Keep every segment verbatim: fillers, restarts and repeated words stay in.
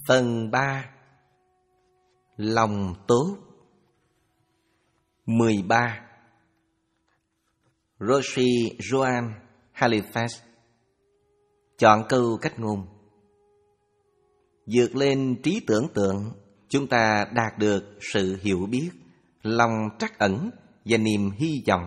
Phần ba. Lòng tốt. mười ba. Rosie Joan Halifax. Chọn câu cách ngôn. Vượt lên trí tưởng tượng, chúng ta đạt được sự hiểu biết, lòng trắc ẩn và niềm hy vọng.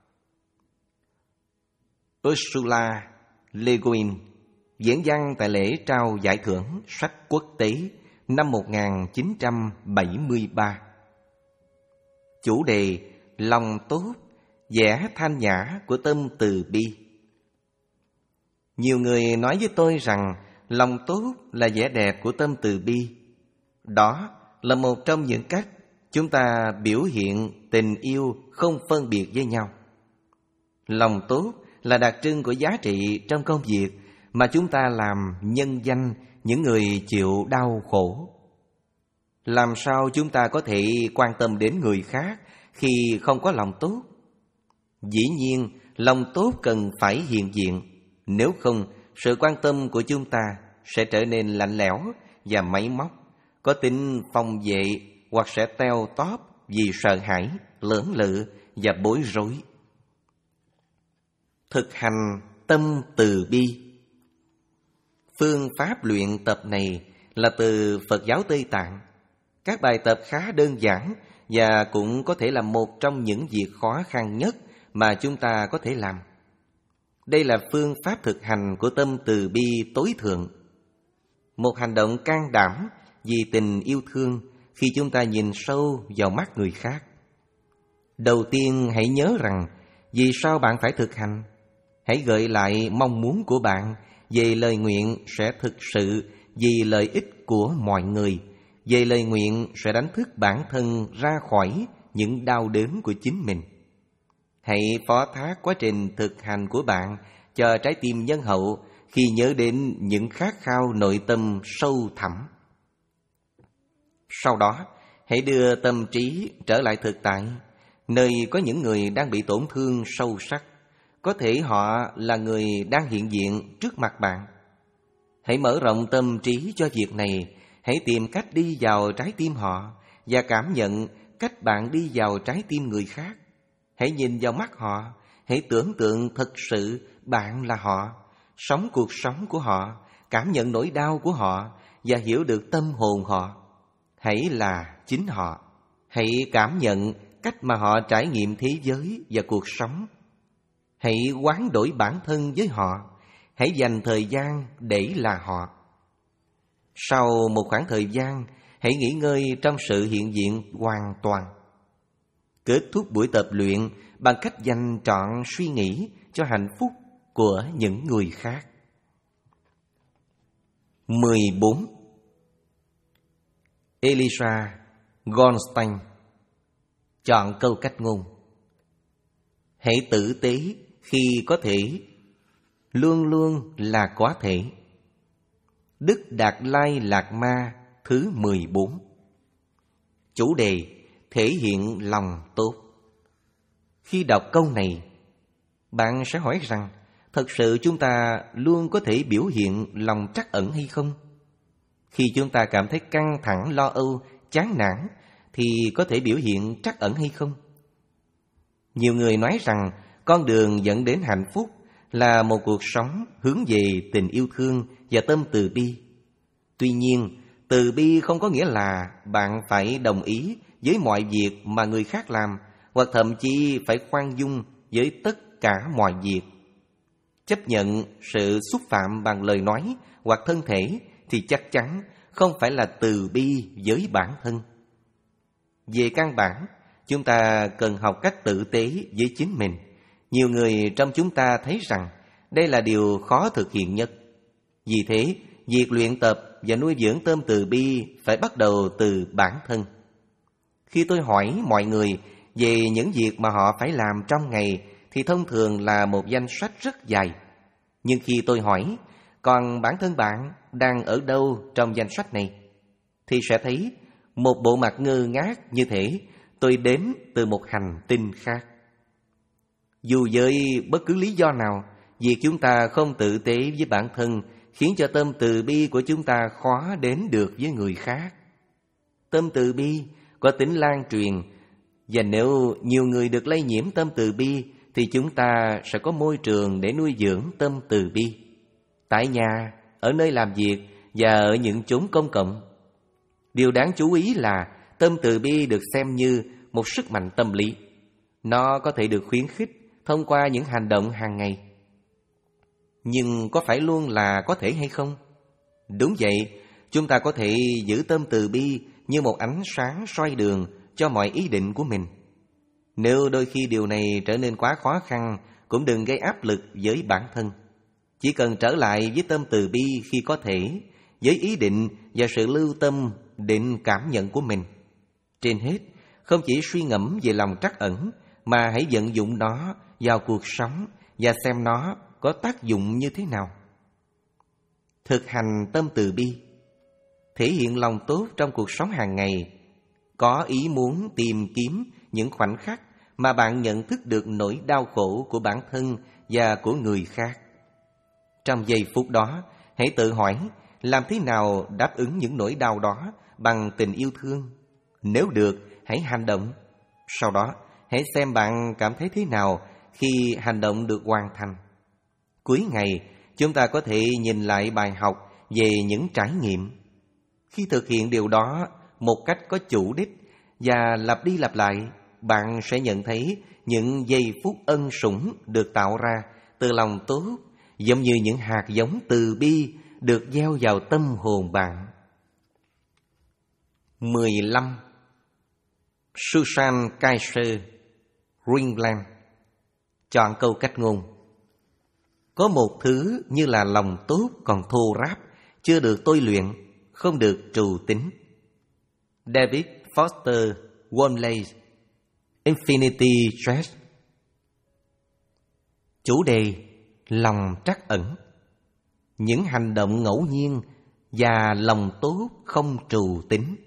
Ursula Le Guin diễn văn tại lễ trao giải thưởng sách quốc tế năm một nghìn chín trăm bảy mươi ba. Chủ đề: lòng tốt, vẻ thanh nhã của tâm từ bi. Nhiều người nói với tôi rằng lòng tốt là vẻ đẹp của tâm từ bi. Đó là một trong những cách chúng ta biểu hiện tình yêu không phân biệt với nhau. Lòng tốt là đặc trưng của giá trị trong công việc mà chúng ta làm nhân danh những người chịu đau khổ. Làm sao chúng ta có thể quan tâm đến người khác khi không có lòng tốt? Dĩ nhiên, lòng tốt cần phải hiện diện, nếu không, sự quan tâm của chúng ta sẽ trở nên lạnh lẽo và máy móc, có tính phòng vệ hoặc sẽ teo tóp vì sợ hãi, lưỡng lự và bối rối. Thực hành tâm từ bi. Phương pháp luyện tập này là từ Phật giáo Tây Tạng. Các bài tập khá đơn giản và cũng có thể là một trong những việc khó khăn nhất mà chúng ta có thể làm. Đây là phương pháp thực hành của tâm từ bi tối thượng. Một hành động can đảm vì tình yêu thương khi chúng ta nhìn sâu vào mắt người khác. Đầu tiên hãy nhớ rằng vì sao bạn phải thực hành. Hãy gợi lại mong muốn của bạn về lời nguyện sẽ thực sự vì lợi ích của mọi người, về lời nguyện sẽ đánh thức bản thân ra khỏi những đau đớn của chính mình. Hãy phó thác quá trình thực hành của bạn cho trái tim nhân hậu khi nhớ đến những khát khao nội tâm sâu thẳm. Sau đó, hãy đưa tâm trí trở lại thực tại, nơi có những người đang bị tổn thương sâu sắc. Có thể họ là người đang hiện diện trước mặt bạn. Hãy mở rộng tâm trí cho việc này. Hãy tìm cách đi vào trái tim họ và cảm nhận cách bạn đi vào trái tim người khác. Hãy nhìn vào mắt họ. Hãy tưởng tượng thật sự bạn là họ, sống cuộc sống của họ, cảm nhận nỗi đau của họ và hiểu được tâm hồn họ. Hãy là chính họ. Hãy cảm nhận cách mà họ trải nghiệm thế giới và cuộc sống. Hãy hoán đổi bản thân với họ. Hãy dành thời gian để là họ. Sau một khoảng thời gian, hãy nghỉ ngơi trong sự hiện diện hoàn toàn. Kết thúc buổi tập luyện bằng cách dành trọn suy nghĩ cho hạnh phúc của những người khác. mười bốn. Elisha Goldstein chọn câu cách ngôn. Hãy tử tế khi có thể, luôn luôn là có thể. Đức Đạt Lai Lạt Ma thứ mười bốn. Chủ đề: thể hiện lòng tốt. Khi đọc câu này, bạn sẽ hỏi rằng thật sự chúng ta luôn có thể biểu hiện lòng trắc ẩn hay không? Khi chúng ta cảm thấy căng thẳng, lo âu, chán nản thì có thể biểu hiện trắc ẩn hay không? Nhiều người nói rằng con đường dẫn đến hạnh phúc là một cuộc sống hướng về tình yêu thương và tâm từ bi. Tuy nhiên, từ bi không có nghĩa là bạn phải đồng ý với mọi việc mà người khác làm, hoặc thậm chí phải khoan dung với tất cả mọi việc. Chấp nhận sự xúc phạm bằng lời nói hoặc thân thể thì chắc chắn không phải là từ bi với bản thân. Về căn bản, chúng ta cần học cách tử tế với chính mình. Nhiều người trong chúng ta thấy rằng đây là điều khó thực hiện nhất. Vì thế, việc luyện tập và nuôi dưỡng tâm từ bi phải bắt đầu từ bản thân. Khi tôi hỏi mọi người về những việc mà họ phải làm trong ngày thì thông thường là một danh sách rất dài. Nhưng khi tôi hỏi, còn bản thân bạn đang ở đâu trong danh sách này, thì sẽ thấy một bộ mặt ngơ ngác như thể tôi đến từ một hành tinh khác. Dù với bất cứ lý do nào, việc chúng ta không tử tế với bản thân khiến cho tâm từ bi của chúng ta khó đến được với người khác. Tâm từ bi có tính lan truyền, và nếu nhiều người được lây nhiễm tâm từ bi thì chúng ta sẽ có môi trường để nuôi dưỡng tâm từ bi. Tại nhà, ở nơi làm việc và ở những chốn công cộng. Điều đáng chú ý là tâm từ bi được xem như một sức mạnh tâm lý. Nó có thể được khuyến khích thông qua những hành động hàng ngày. Nhưng có phải luôn là có thể hay không? Đúng vậy, chúng ta có thể giữ tâm từ bi như một ánh sáng soi đường cho mọi ý định của mình. Nếu đôi khi điều này trở nên quá khó khăn, cũng đừng gây áp lực với bản thân. Chỉ cần trở lại với tâm từ bi khi có thể, với ý định và sự lưu tâm đến cảm nhận của mình. Trên hết, không chỉ suy ngẫm về lòng trắc ẩn, mà hãy vận dụng nó vào cuộc sống và xem nó có tác dụng như thế nào. Thực hành tâm từ bi, thể hiện lòng tốt trong cuộc sống hàng ngày, có ý muốn tìm kiếm những khoảnh khắc mà bạn nhận thức được nỗi đau khổ của bản thân và của người khác. Trong giây phút đó, hãy tự hỏi làm thế nào đáp ứng những nỗi đau đó bằng tình yêu thương. Nếu được, hãy hành động. Sau đó, hãy xem bạn cảm thấy thế nào khi hành động được hoàn thành. Cuối ngày, chúng ta có thể nhìn lại bài học về những trải nghiệm. Khi thực hiện điều đó một cách có chủ đích và lặp đi lặp lại, bạn sẽ nhận thấy những giây phút ân sủng được tạo ra từ lòng tốt, giống như những hạt giống từ bi được gieo vào tâm hồn bạn. mười lăm. Susan Kaiser, Greenland, chọn câu cách ngôn. Có một thứ như là lòng tốt còn thô ráp, chưa được tôi luyện, không được trù tính. David Foster Wallace, Infinity Stress. Chủ đề: lòng trắc ẩn. Những hành động ngẫu nhiên và lòng tốt không trù tính.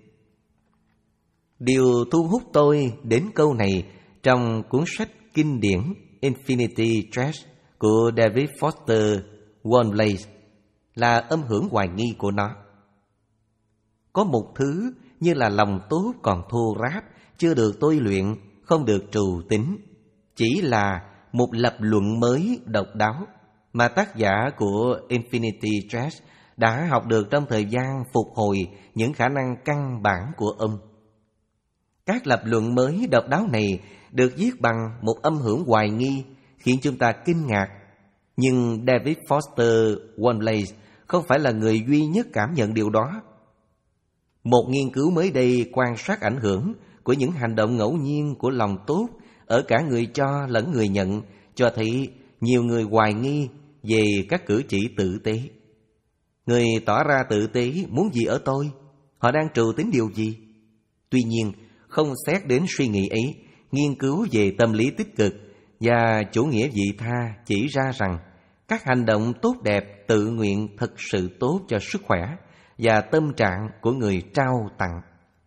Điều thu hút tôi đến câu này trong cuốn sách kinh điển Infinity Stress của David Foster Wallace là âm hưởng hoài nghi của nó. Có một thứ như là lòng tốt còn thô ráp, chưa được tôi luyện, không được trù tính, chỉ là một lập luận mới độc đáo mà tác giả của Infinity Stress đã học được trong thời gian phục hồi những khả năng căn bản của ông. Các lập luận mới độc đáo này được viết bằng một âm hưởng hoài nghi, khiến chúng ta kinh ngạc. Nhưng David Foster Wallace không phải là người duy nhất cảm nhận điều đó. Một nghiên cứu mới đây quan sát ảnh hưởng của những hành động ngẫu nhiên của lòng tốt ở cả người cho lẫn người nhận, cho thấy nhiều người hoài nghi về các cử chỉ tử tế. Người tỏ ra tử tế muốn gì ở tôi? Họ đang trù tính điều gì? Tuy nhiên, không xét đến suy nghĩ ấy, nghiên cứu về tâm lý tích cực và chủ nghĩa vị tha chỉ ra rằng các hành động tốt đẹp tự nguyện thực sự tốt cho sức khỏe và tâm trạng của người trao tặng.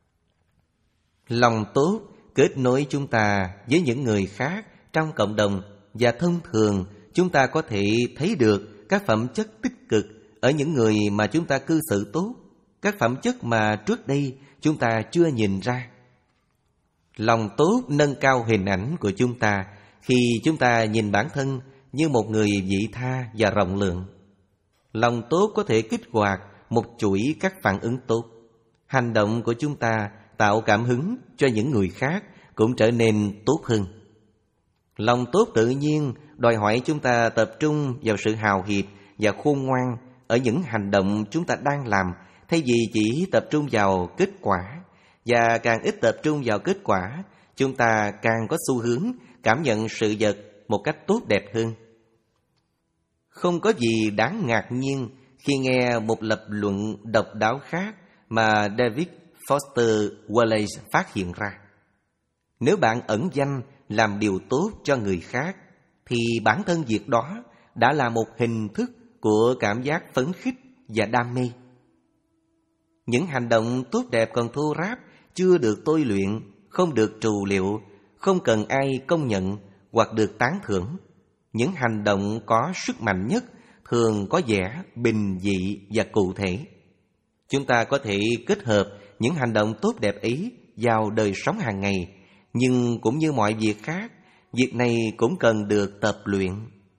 Lòng tốt kết nối chúng ta với những người khác trong cộng đồng, và thông thường chúng ta có thể thấy được các phẩm chất tích cực ở những người mà chúng ta cư xử tốt, các phẩm chất mà trước đây chúng ta chưa nhìn ra. Lòng tốt nâng cao hình ảnh của chúng ta khi chúng ta nhìn bản thân như một người vị tha và rộng lượng. Lòng tốt có thể kích hoạt một chuỗi các phản ứng tốt. Hành động của chúng ta tạo cảm hứng cho những người khác cũng trở nên tốt hơn. Lòng tốt tự nhiên đòi hỏi chúng ta tập trung vào sự hào hiệp và khôn ngoan ở những hành động chúng ta đang làm, thay vì chỉ tập trung vào kết quả. Và càng ít tập trung vào kết quả, chúng ta càng có xu hướng cảm nhận sự vật một cách tốt đẹp hơn. Không có gì đáng ngạc nhiên khi nghe một lập luận độc đáo khác mà David Foster Wallace phát hiện ra. Nếu bạn ẩn danh làm điều tốt cho người khác, thì bản thân việc đó đã là một hình thức của cảm giác phấn khích và đam mê. Những hành động tốt đẹp còn thô ráp, chưa được tôi luyện, không được trù liệu, không cần ai công nhận hoặc được tán thưởng. Những hành động có sức mạnh nhất thường có vẻ bình dị và cụ thể. Chúng ta có thể kết hợp những hành động tốt đẹp ấy vào đời sống hàng ngày, nhưng cũng như mọi việc khác, việc này cũng cần được tập luyện.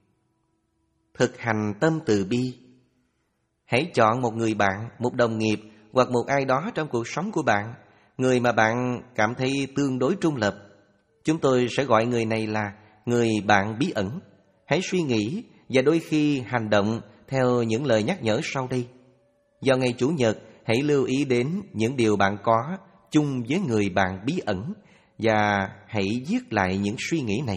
Thực hành tâm từ bi. Hãy chọn một người bạn, một đồng nghiệp hoặc một ai đó trong cuộc sống của bạn, người mà bạn cảm thấy tương đối trung lập. Chúng tôi sẽ gọi người này là người bạn bí ẩn. Hãy suy nghĩ và đôi khi hành động theo những lời nhắc nhở sau đây. Vào ngày Chủ nhật, hãy lưu ý đến những điều bạn có chung với người bạn bí ẩn và hãy viết lại những suy nghĩ này.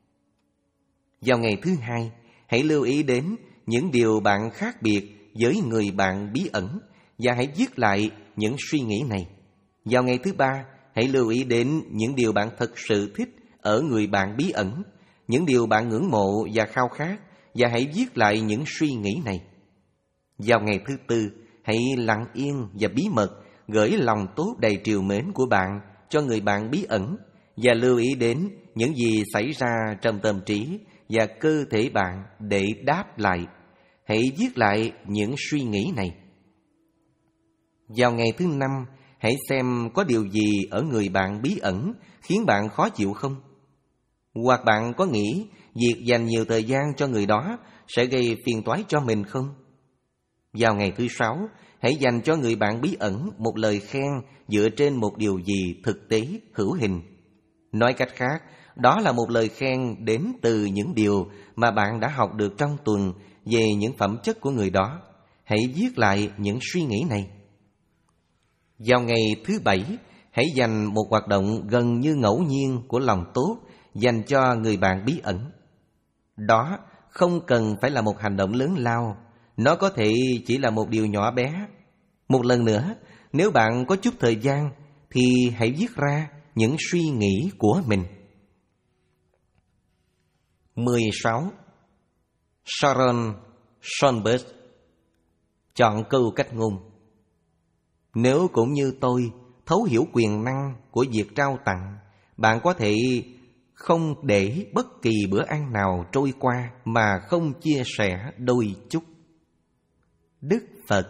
Vào ngày thứ hai, hãy lưu ý đến những điều bạn khác biệt với người bạn bí ẩn và hãy viết lại những suy nghĩ này. Vào ngày thứ ba, hãy lưu ý đến những điều bạn thật sự thích ở người bạn bí ẩn, những điều bạn ngưỡng mộ và khao khát và hãy viết lại những suy nghĩ này. Vào ngày thứ tư, hãy lặng yên và bí mật gửi lòng tốt đầy trìu mến của bạn cho người bạn bí ẩn và lưu ý đến những gì xảy ra trong tâm trí và cơ thể bạn để đáp lại. Hãy viết lại những suy nghĩ này. Vào ngày thứ năm, hãy xem có điều gì ở người bạn bí ẩn khiến bạn khó chịu không? Hoặc bạn có nghĩ việc dành nhiều thời gian cho người đó sẽ gây phiền toái cho mình không? Vào ngày thứ sáu, hãy dành cho người bạn bí ẩn một lời khen dựa trên một điều gì thực tế, hữu hình. Nói cách khác, đó là một lời khen đến từ những điều mà bạn đã học được trong tuần về những phẩm chất của người đó. Hãy viết lại những suy nghĩ này. Vào ngày thứ bảy, hãy dành một hoạt động gần như ngẫu nhiên của lòng tốt dành cho người bạn bí ẩn. Đó không cần phải là một hành động lớn lao, nó có thể chỉ là một điều nhỏ bé. Một lần nữa, nếu bạn có chút thời gian thì hãy viết ra những suy nghĩ của mình. mười sáu. Sharon Sonberg. Chọn câu cách ngôn. Nếu cũng như tôi thấu hiểu quyền năng của việc trao tặng, bạn có thể không để bất kỳ bữa ăn nào trôi qua mà không chia sẻ đôi chút. Đức Phật.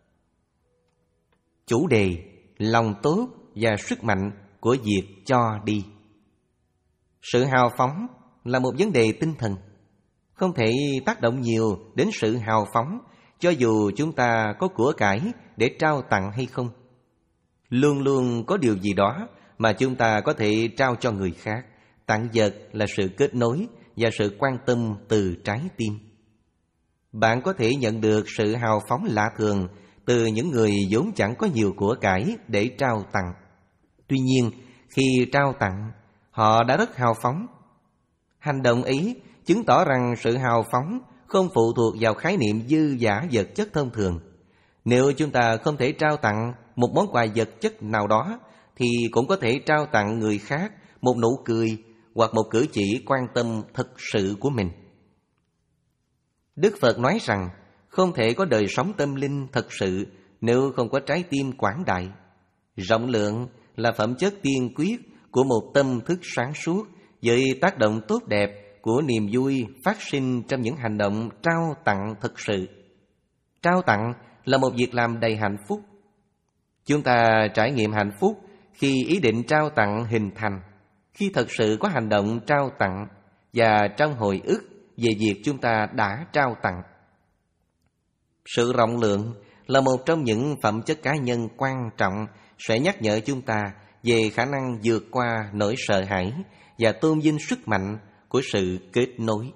Chủ đề: lòng tốt và sức mạnh của việc cho đi. Sự hào phóng là một vấn đề tinh thần, không thể tác động nhiều đến sự hào phóng cho dù chúng ta có của cải để trao tặng hay không. Luôn luôn có điều gì đó mà chúng ta có thể trao cho người khác. Tặng vật là sự kết nối và sự quan tâm từ trái tim. Bạn có thể nhận được sự hào phóng lạ thường từ những người vốn chẳng có nhiều của cải để trao tặng. Tuy nhiên, khi trao tặng, họ đã rất hào phóng. Hành động ấy chứng tỏ rằng sự hào phóng không phụ thuộc vào khái niệm dư dả vật chất thông thường. Nếu chúng ta không thể trao tặng một món quà vật chất nào đó, thì cũng có thể trao tặng người khác một nụ cười hoặc một cử chỉ quan tâm thực sự của mình. Đức Phật nói rằng không thể có đời sống tâm linh thật sự nếu không có trái tim quảng đại. Rộng lượng là phẩm chất tiên quyết của một tâm thức sáng suốt với tác động tốt đẹp của niềm vui phát sinh trong những hành động trao tặng thực sự. Trao tặng là một việc làm đầy hạnh phúc. Chúng ta trải nghiệm hạnh phúc khi ý định trao tặng hình thành, khi thật sự có hành động trao tặng và trong hồi ức về việc chúng ta đã trao tặng. Sự rộng lượng là một trong những phẩm chất cá nhân quan trọng sẽ nhắc nhở chúng ta về khả năng vượt qua nỗi sợ hãi và tôn vinh sức mạnh của sự kết nối.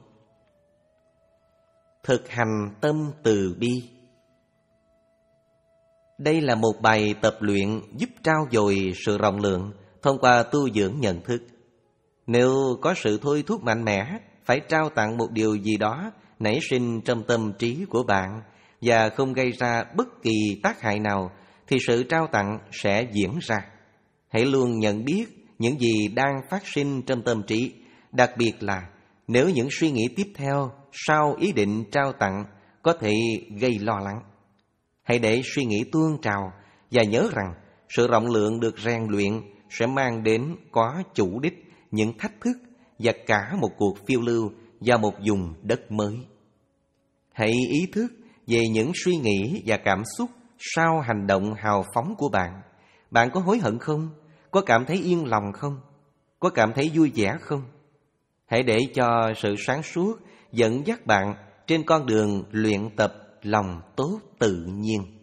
Thực hành tâm từ bi. Đây là một bài tập luyện giúp trau dồi sự rộng lượng thông qua tu dưỡng nhận thức. Nếu có sự thôi thúc mạnh mẽ phải trao tặng một điều gì đó nảy sinh trong tâm trí của bạn và không gây ra bất kỳ tác hại nào, thì sự trao tặng sẽ diễn ra. Hãy luôn nhận biết những gì đang phát sinh trong tâm trí, đặc biệt là nếu những suy nghĩ tiếp theo sau ý định trao tặng có thể gây lo lắng. Hãy để suy nghĩ tuôn trào và nhớ rằng sự rộng lượng được rèn luyện sẽ mang đến có chủ đích những thách thức và cả một cuộc phiêu lưu vào một vùng đất mới. Hãy ý thức về những suy nghĩ và cảm xúc sau hành động hào phóng của bạn. Bạn có hối hận không? Có cảm thấy yên lòng không? Có cảm thấy vui vẻ không? Hãy để cho sự sáng suốt dẫn dắt bạn trên con đường luyện tập lòng tốt tự nhiên.